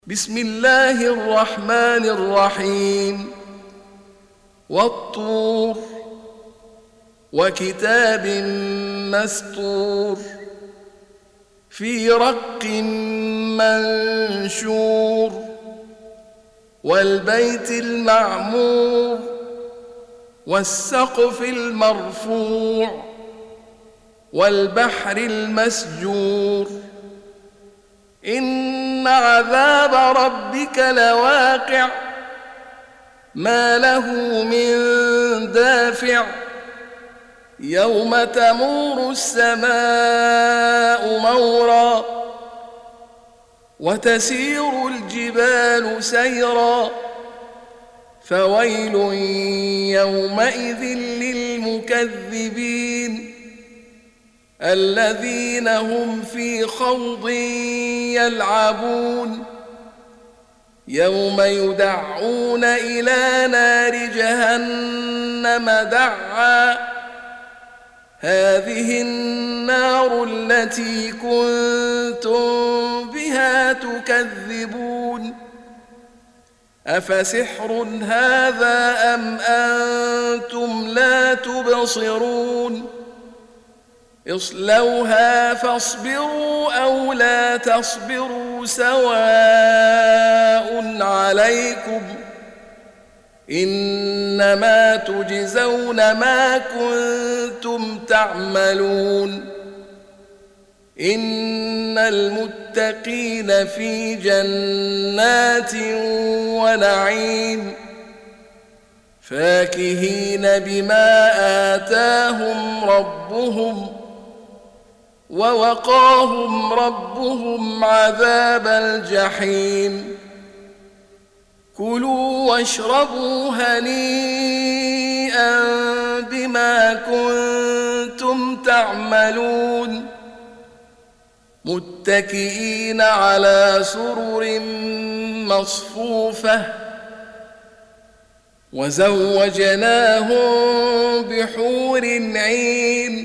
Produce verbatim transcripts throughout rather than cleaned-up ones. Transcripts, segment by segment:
بسم الله الرحمن الرحيم والطور وكتاب مسطور في رق منشور والبيت المعمور والسقف المرفوع والبحر المسجور إن عذاب ربك لواقع ما له من دافع يوم تمور السماء مورا وتسير الجبال سيرا فويل يومئذ للمكذبين الذين هم في خوض يلعبون يوم يدعون إلى نار جهنم دعا هذه النار التي كنتم بها تكذبون أفسحر هذا أم أنتم لا تبصرون اصلوها فاصبروا أو لا تصبروا سواء عليكم إنما تجزون ما كنتم تعملون إن المتقين في جنات ونعيم فاكهين بما آتاهم ربهم ووقاهم ربهم عذاب الجحيم كلوا واشربوا هنيئا بما كنتم تعملون متكئين على سرر مصفوفة وزوجناهم بحور عين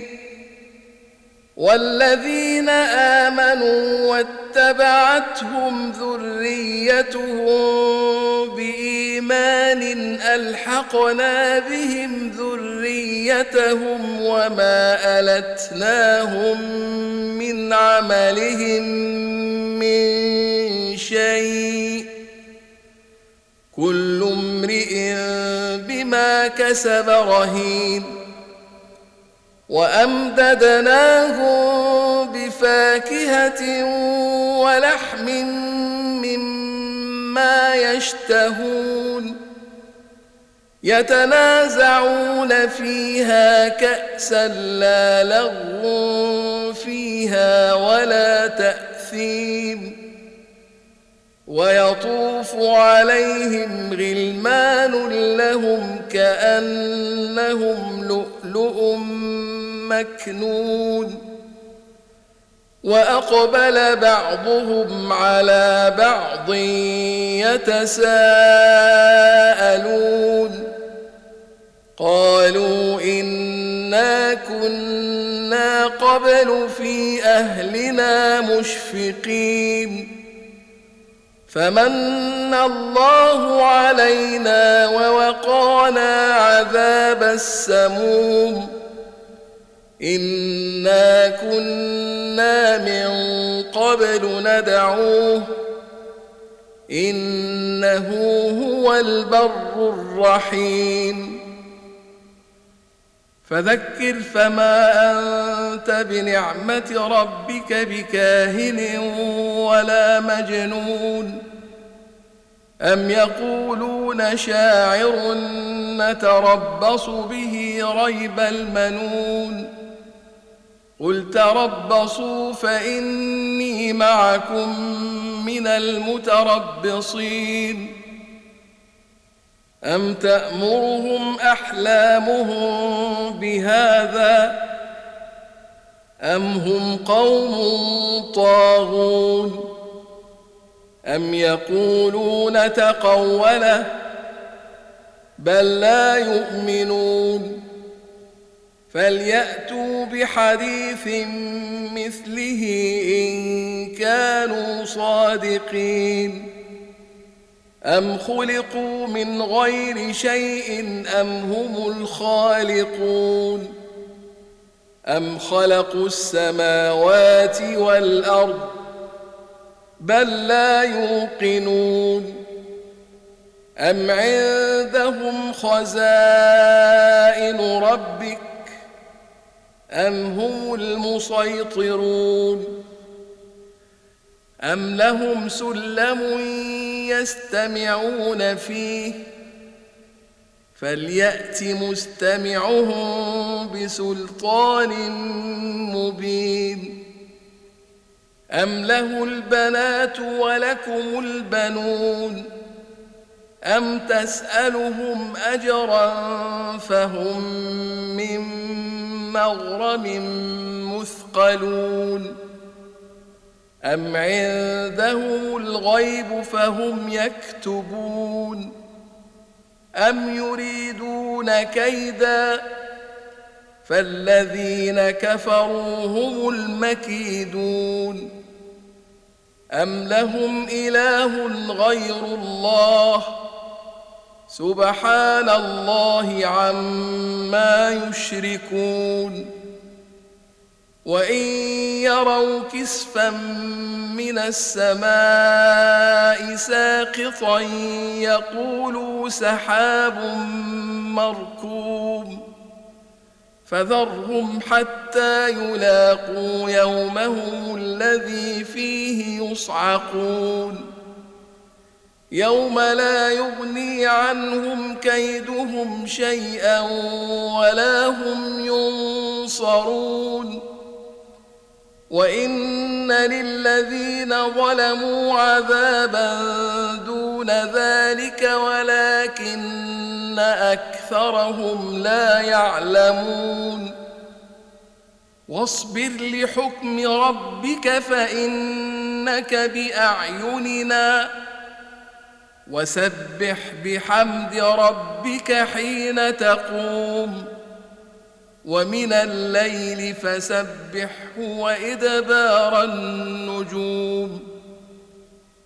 والذين آمنوا واتبعتهم ذريتهم بإيمان ألحقنا بهم ذريتهم وما ألتناهم من عملهم من شيء كل امرئ بما كسب رهين وأمددناهم بفاكهة ولحم مما يشتهون يتنازعون فيها كأسا لا لغو فيها ولا تأثيم ويطوف عليهم غلمان لهم كأنهم لؤلؤ مكنون وأقبل بعضهم على بعض يتساءلون قالوا إنا كنا قبل في أهلنا مشفقين فمن الله علينا ووقانا عذاب السموم إنا كنا من قبل ندعوه إنه هو البر الرحيم فذكر فما أنت بنعمة ربك بكاهن ولا مجنون أم يقولون شاعر نتربص به ريب المنون قل تربصوا فإني معكم من المتربصين أم تأمرهم أحلامهم بهذا أم هم قوم طاغون أم يقولون تقوله بل لا يؤمنون فليأتوا بحديث مثله إن كانوا صادقين أم خلقوا من غير شيء أم هم الخالقون أم خلقوا السماوات والأرض بل لا يوقنون أم عندهم خزائن ربك أم هم المسيطرون أم لهم سلم يستمعون فيه فليأت مستمعهم بسلطان مبين أم له البنات ولكم البنون أم تسألهم أجرا فهم من مغرم مثقلون أم عندهم الغيب فهم يكتبون أم يريدون كيدا فالذين كفروا هم المكيدون أم لهم إله غير الله سبحان الله عما يشركون وإن يروا كسفا من السماء ساقطا يقولوا سحاب مركوم فذرهم حتى يلاقوا يومهم الذي فيه يصعقون يوم لا يغني عنهم كيدهم شيئا ولا هم ينصرون وإن للذين ظلموا عذابا دون ذلك ولكن أكثرهم لا يعلمون واصبر لحكم ربك فإنك بأعيننا وسبح بحمد ربك حين تقوم ومن الليل فسبحه وإدبار النجوم